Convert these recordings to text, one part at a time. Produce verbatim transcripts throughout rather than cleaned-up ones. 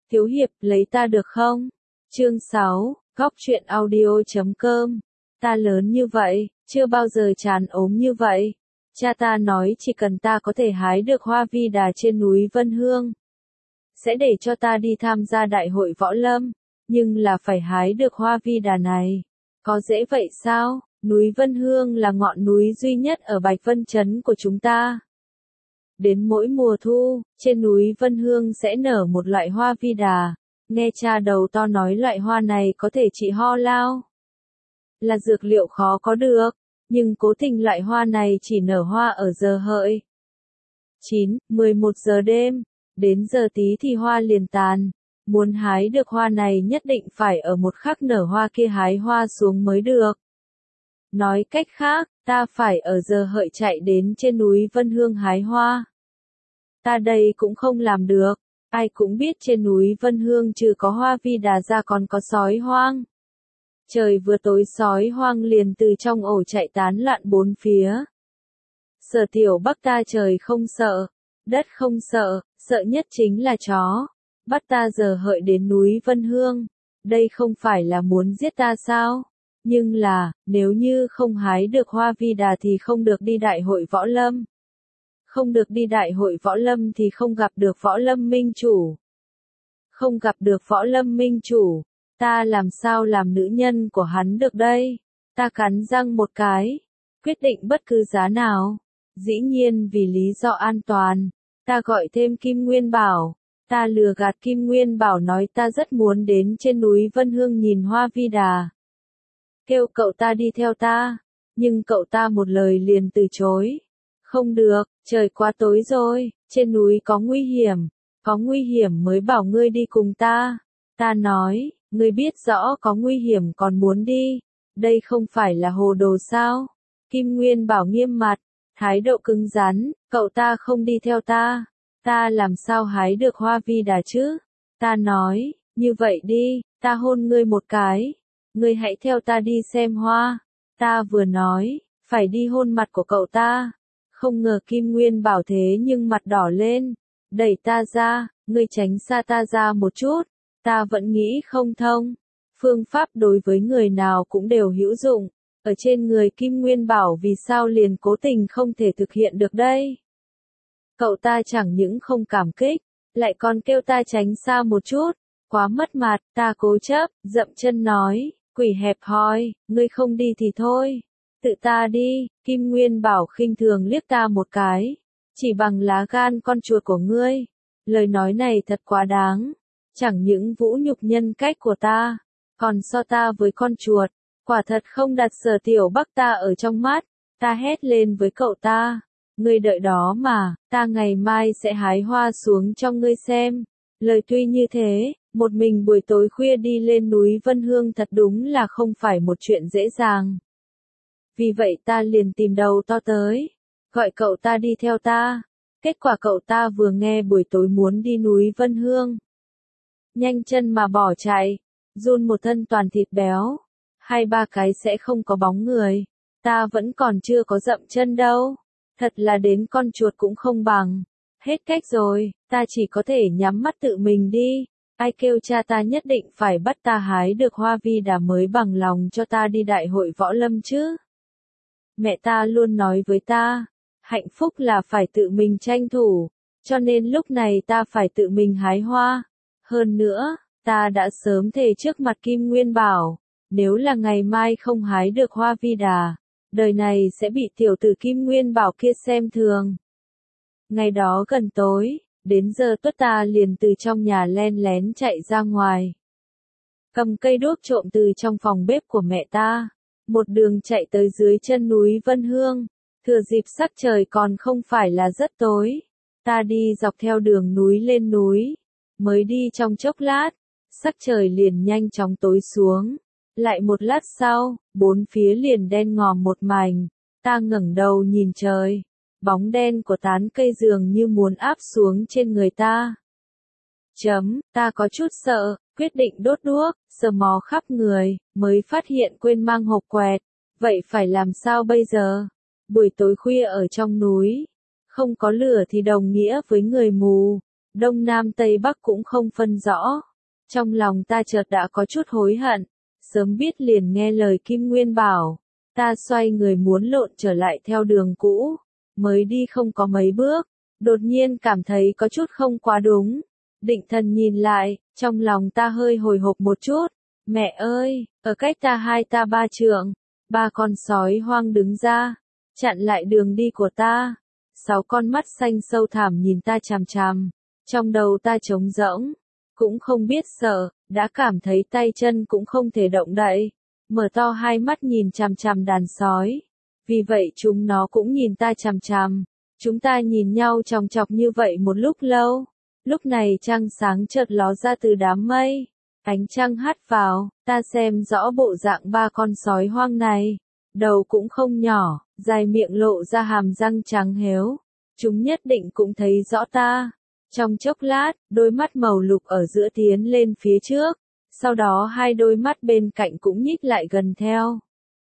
Thiếu hiệp, lấy ta được không? Chương sáu, góc truyện audio chấm com. Ta lớn như vậy, chưa bao giờ chán ốm như vậy. Cha ta nói chỉ cần ta có thể hái được hoa vi đà trên núi Vân Hương, sẽ để cho ta đi tham gia đại hội võ lâm, nhưng là phải hái được hoa vi đà này. Có dễ vậy sao? Núi Vân Hương là ngọn núi duy nhất ở Bạch Vân Trấn của chúng ta. Đến mỗi mùa thu, trên núi Vân Hương sẽ nở một loại hoa vi đà. Nghe cha đầu to nói loại hoa này có thể trị ho lao, là dược liệu khó có được, nhưng cố tình loại hoa này chỉ nở hoa ở giờ hợi. chín, mười một giờ đêm, đến giờ tí thì hoa liền tàn. Muốn hái được hoa này nhất định phải ở một khắc nở hoa kia hái hoa xuống mới được. Nói cách khác, ta phải ở giờ hợi chạy đến trên núi Vân Hương hái hoa. Ta đây cũng không làm được, ai cũng biết trên núi Vân Hương trừ có hoa vi đà ra còn có sói hoang. Trời vừa tối sói hoang liền từ trong ổ chạy tán loạn bốn phía. Sở Tiểu Bắc ta trời không sợ, đất không sợ, sợ nhất chính là chó. Bắt ta giờ hợi đến núi Vân Hương, đây không phải là muốn giết ta sao? Nhưng là, nếu như không hái được hoa vi đà thì không được đi đại hội võ lâm. Không được đi đại hội võ lâm thì không gặp được võ lâm minh chủ. Không gặp được võ lâm minh chủ, ta làm sao làm nữ nhân của hắn được đây? Ta cắn răng một cái, quyết định bất cứ giá nào. Dĩ nhiên vì lý do an toàn, ta gọi thêm Kim Nguyên Bảo. Ta lừa gạt Kim Nguyên Bảo nói ta rất muốn đến trên núi Vân Hương nhìn hoa vi đà. Kêu cậu ta đi theo ta, nhưng cậu ta một lời liền từ chối. Không được, trời quá tối rồi, trên núi có nguy hiểm, có nguy hiểm mới bảo ngươi đi cùng ta. Ta nói, ngươi biết rõ có nguy hiểm còn muốn đi, đây không phải là hồ đồ sao? Kim Nguyên Bảo nghiêm mặt, thái độ cứng rắn, cậu ta không đi theo ta, ta làm sao hái được hoa vi đà chứ? Ta nói, như vậy đi, ta hôn ngươi một cái, ngươi hãy theo ta đi xem hoa. Ta vừa nói, phải đi hôn mặt của cậu ta. Không ngờ Kim Nguyên Bảo thế nhưng mặt đỏ lên, đẩy ta ra, ngươi tránh xa ta ra một chút. Ta vẫn nghĩ không thông, phương pháp đối với người nào cũng đều hữu dụng, ở trên người Kim Nguyên Bảo vì sao liền cố tình không thể thực hiện được đây? Cậu ta chẳng những không cảm kích, lại còn kêu ta tránh xa một chút, quá mất mặt. Ta cố chấp, dậm chân nói, quỷ hẹp hòi, ngươi không đi thì thôi, tự ta đi. Kim Nguyên Bảo khinh thường liếc ta một cái, chỉ bằng lá gan con chuột của ngươi. Lời nói này thật quá đáng, chẳng những vũ nhục nhân cách của ta, còn so ta với con chuột, quả thật không đặt Sở Tiểu Bắc ta ở trong mắt. Ta hét lên với cậu ta, ngươi đợi đó mà, ta ngày mai sẽ hái hoa xuống cho ngươi xem. Lời tuy như thế, một mình buổi tối khuya đi lên núi Vân Hương thật đúng là không phải một chuyện dễ dàng. Vì vậy ta liền tìm đầu to tới, gọi cậu ta đi theo ta. Kết quả cậu ta vừa nghe buổi tối muốn đi núi Vân Hương, nhanh chân mà bỏ chạy, run một thân toàn thịt béo, hai ba cái sẽ không có bóng người. Ta vẫn còn chưa có dậm chân đâu, thật là đến con chuột cũng không bằng. Hết cách rồi, ta chỉ có thể nhắm mắt tự mình đi. Ai kêu cha ta nhất định phải bắt ta hái được hoa vi đà mới bằng lòng cho ta đi đại hội võ lâm chứ? Mẹ ta luôn nói với ta, hạnh phúc là phải tự mình tranh thủ, cho nên lúc này ta phải tự mình hái hoa. Hơn nữa, ta đã sớm thề trước mặt Kim Nguyên Bảo, nếu là ngày mai không hái được hoa vi đà, đời này sẽ bị tiểu tử Kim Nguyên Bảo kia xem thường. Ngày đó gần tối, đến giờ tuất ta liền từ trong nhà len lén chạy ra ngoài, cầm cây đuốc trộm từ trong phòng bếp của mẹ ta, một đường chạy tới dưới chân núi Vân Hương. Thừa dịp sắc trời còn không phải là rất tối, ta đi dọc theo đường núi lên núi, mới đi trong chốc lát, sắc trời liền nhanh chóng tối xuống. Lại một lát sau, bốn phía liền đen ngòm một mảnh. Ta ngẩng đầu nhìn trời, bóng đen của tán cây dường như muốn áp xuống trên người ta. Chấm, ta có chút sợ, quyết định đốt đuốc, sờ mò khắp người, mới phát hiện quên mang hộp quẹt. Vậy phải làm sao bây giờ? Buổi tối khuya ở trong núi, không có lửa thì đồng nghĩa với người mù. Đông Nam Tây Bắc cũng không phân rõ. Trong lòng ta chợt đã có chút hối hận, sớm biết liền nghe lời Kim Nguyên bảo. Ta xoay người muốn lộn trở lại theo đường cũ, mới đi không có mấy bước, đột nhiên cảm thấy có chút không quá đúng. Định thần nhìn lại, trong lòng ta hơi hồi hộp một chút. Mẹ ơi, ở cách ta hai ta ba trượng, ba con sói hoang đứng ra, chặn lại đường đi của ta. Sáu con mắt xanh sâu thẳm nhìn ta chằm chằm, trong đầu ta trống rỗng, cũng không biết sợ, đã cảm thấy tay chân cũng không thể động đậy, mở to hai mắt nhìn chằm chằm đàn sói. Vì vậy chúng nó cũng nhìn ta chằm chằm, chúng ta nhìn nhau chòng chọc như vậy một lúc lâu. Lúc này trăng sáng chợt ló ra từ đám mây, ánh trăng hắt vào, ta xem rõ bộ dạng ba con sói hoang này. Đầu cũng không nhỏ, dài miệng lộ ra hàm răng trắng héo. Chúng nhất định cũng thấy rõ ta. Trong chốc lát, đôi mắt màu lục ở giữa tiến lên phía trước, sau đó hai đôi mắt bên cạnh cũng nhích lại gần theo.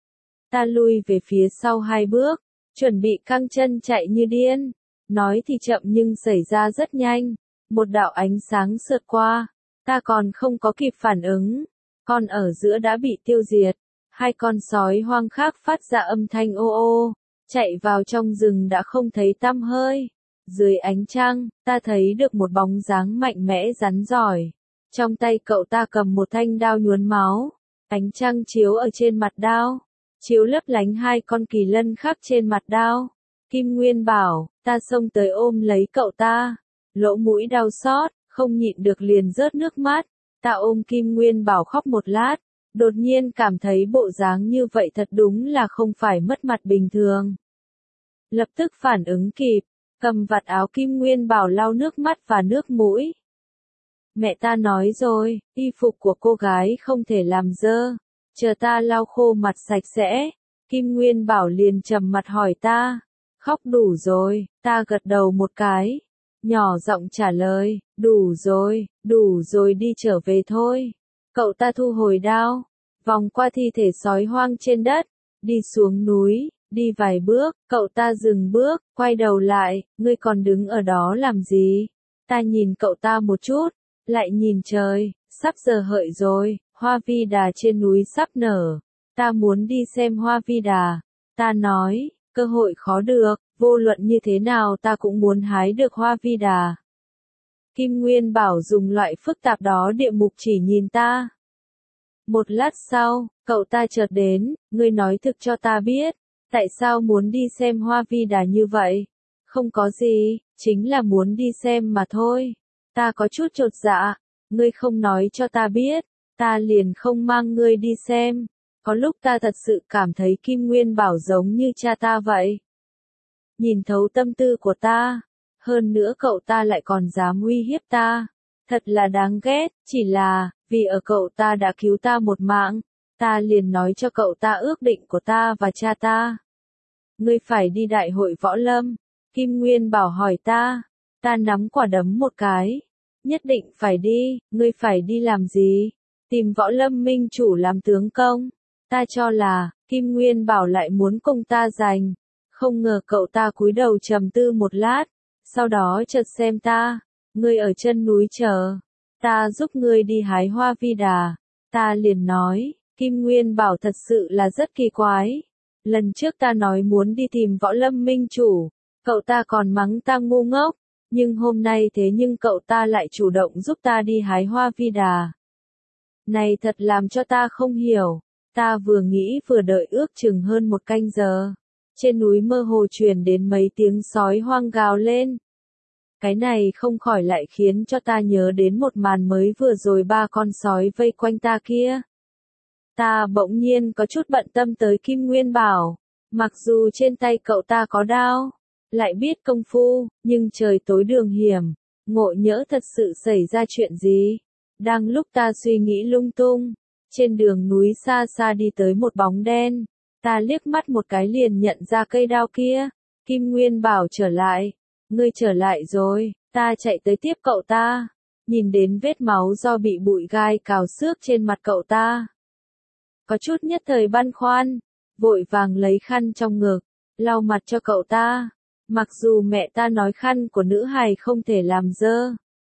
Ta lui về phía sau hai bước, chuẩn bị căng chân chạy như điên. Nói thì chậm nhưng xảy ra rất nhanh. Một đạo ánh sáng sượt qua, ta còn không có kịp phản ứng, con ở giữa đã bị tiêu diệt. Hai con sói hoang khác phát ra âm thanh ô ô, chạy vào trong rừng đã không thấy tăm hơi. Dưới ánh trăng, ta thấy được một bóng dáng mạnh mẽ rắn giỏi. Trong tay cậu ta cầm một thanh đao nhuốm máu. Ánh trăng chiếu ở trên mặt đao, chiếu lấp lánh hai con kỳ lân khắc trên mặt đao. Kim Nguyên bảo, ta xông tới ôm lấy cậu ta. Lỗ mũi đau xót, không nhịn được liền rớt nước mắt. Ta ôm Kim Nguyên bảo khóc một lát, đột nhiên cảm thấy bộ dáng như vậy thật đúng là không phải mất mặt bình thường. Lập tức phản ứng kịp, cầm vạt áo Kim Nguyên bảo lau nước mắt và nước mũi. Mẹ ta nói rồi, y phục của cô gái không thể làm dơ, chờ ta lau khô mặt sạch sẽ. Kim Nguyên bảo liền trầm mặt hỏi ta, khóc đủ rồi, ta gật đầu một cái. Nhỏ giọng trả lời, đủ rồi, đủ rồi đi trở về thôi. Cậu ta thu hồi đao, vòng qua thi thể sói hoang trên đất, đi xuống núi, đi vài bước, cậu ta dừng bước, quay đầu lại, ngươi còn đứng ở đó làm gì? Ta nhìn cậu ta một chút, lại nhìn trời, sắp giờ hợi rồi, hoa vi đà trên núi sắp nở. Ta muốn đi xem hoa vi đà. Ta nói, cơ hội khó được, vô luận như thế nào ta cũng muốn hái được hoa vi đà. Kim Nguyên bảo dùng loại phức tạp đó địa mục chỉ nhìn ta. Một lát sau, cậu ta chợt đến, ngươi nói thực cho ta biết, tại sao muốn đi xem hoa vi đà như vậy? Không có gì, chính là muốn đi xem mà thôi. Ta có chút chột dạ, ngươi không nói cho ta biết, ta liền không mang ngươi đi xem. Có lúc ta thật sự cảm thấy Kim Nguyên bảo giống như cha ta vậy. Nhìn thấu tâm tư của ta, hơn nữa cậu ta lại còn dám uy hiếp ta. Thật là đáng ghét, chỉ là, vì ở cậu ta đã cứu ta một mạng, ta liền nói cho cậu ta ước định của ta và cha ta. Ngươi phải đi đại hội võ lâm. Kim Nguyên bảo hỏi ta, ta nắm quả đấm một cái. Nhất định phải đi, ngươi phải đi làm gì? Tìm võ lâm minh chủ làm tướng công. Ta cho là, Kim Nguyên bảo lại muốn cùng ta giành. Không ngờ cậu ta cúi đầu trầm tư một lát, sau đó chợt xem ta, ngươi ở chân núi chờ, ta giúp ngươi đi hái hoa vi đà. Ta liền nói, Kim Nguyên bảo thật sự là rất kỳ quái. Lần trước ta nói muốn đi tìm võ lâm minh chủ, cậu ta còn mắng ta ngu ngốc, nhưng hôm nay thế nhưng cậu ta lại chủ động giúp ta đi hái hoa vi đà. Này thật làm cho ta không hiểu, ta vừa nghĩ vừa đợi ước chừng hơn một canh giờ. Trên núi mơ hồ truyền đến mấy tiếng sói hoang gào lên. Cái này không khỏi lại khiến cho ta nhớ đến một màn mới vừa rồi ba con sói vây quanh ta kia. Ta bỗng nhiên có chút bận tâm tới Kim Nguyên bảo, mặc dù trên tay cậu ta có đao, lại biết công phu, nhưng trời tối đường hiểm, ngộ nhỡ thật sự xảy ra chuyện gì. Đang lúc ta suy nghĩ lung tung, trên đường núi xa xa đi tới một bóng đen. Ta liếc mắt một cái liền nhận ra cây đao kia. Kim Nguyên bảo trở lại. Ngươi trở lại rồi. Ta chạy tới tiếp cậu ta. Nhìn đến vết máu do bị bụi gai cào xước trên mặt cậu ta. Có chút nhất thời băn khoăn. Vội vàng lấy khăn trong ngực. Lau mặt cho cậu ta. Mặc dù mẹ ta nói khăn của nữ hài không thể làm dơ.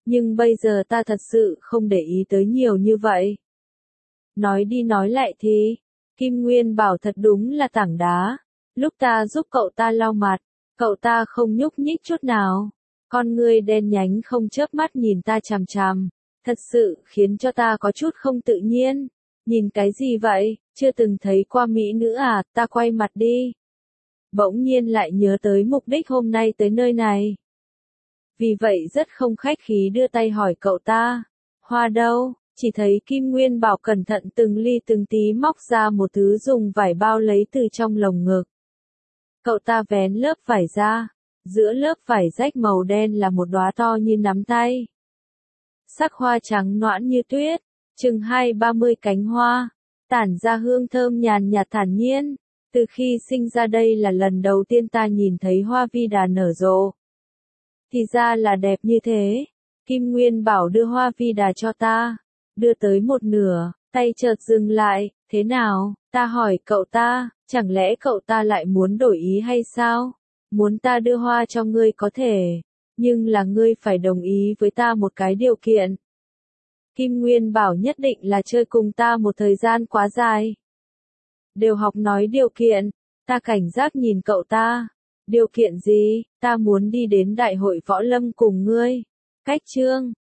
Nhưng bây giờ ta thật sự không để ý tới nhiều như vậy. Nói đi nói lại thì, Kim Nguyên Bảo thật đúng là tảng đá. Lúc ta giúp cậu ta lau mặt, cậu ta không nhúc nhích chút nào. Con ngươi đen nhánh không chớp mắt nhìn ta chằm chằm. Thật sự khiến cho ta có chút không tự nhiên. Nhìn cái gì vậy, chưa từng thấy qua mỹ nữ à, ta quay mặt đi. Bỗng nhiên lại nhớ tới mục đích hôm nay tới nơi này. Vì vậy rất không khách khí đưa tay hỏi cậu ta. Hoa đâu? Chỉ thấy Kim Nguyên Bảo cẩn thận từng ly từng tí móc ra một thứ dùng vải bao lấy từ trong lồng ngực. Cậu ta vén lớp vải ra. Giữa lớp vải rách màu đen là một đóa to như nắm tay. Sắc hoa trắng nõn như tuyết, chừng hai ba mươi cánh hoa, tản ra hương thơm nhàn nhạt thản nhiên. Từ khi sinh ra đây là lần đầu tiên ta nhìn thấy hoa vi đà nở rộ. Thì ra là đẹp như thế. Kim Nguyên Bảo đưa hoa vi đà cho ta. Đưa tới một nửa, tay chợt dừng lại. Thế nào? Ta hỏi cậu ta, chẳng lẽ cậu ta lại muốn đổi ý hay sao? Muốn ta đưa hoa cho ngươi có thể, nhưng là ngươi phải đồng ý với ta một cái điều kiện. Kim Nguyên Bảo nhất định là chơi cùng ta một thời gian quá dài. Đều học nói điều kiện, ta cảnh giác nhìn cậu ta. Điều kiện gì? Ta muốn đi đến đại hội võ lâm cùng ngươi. Cách chương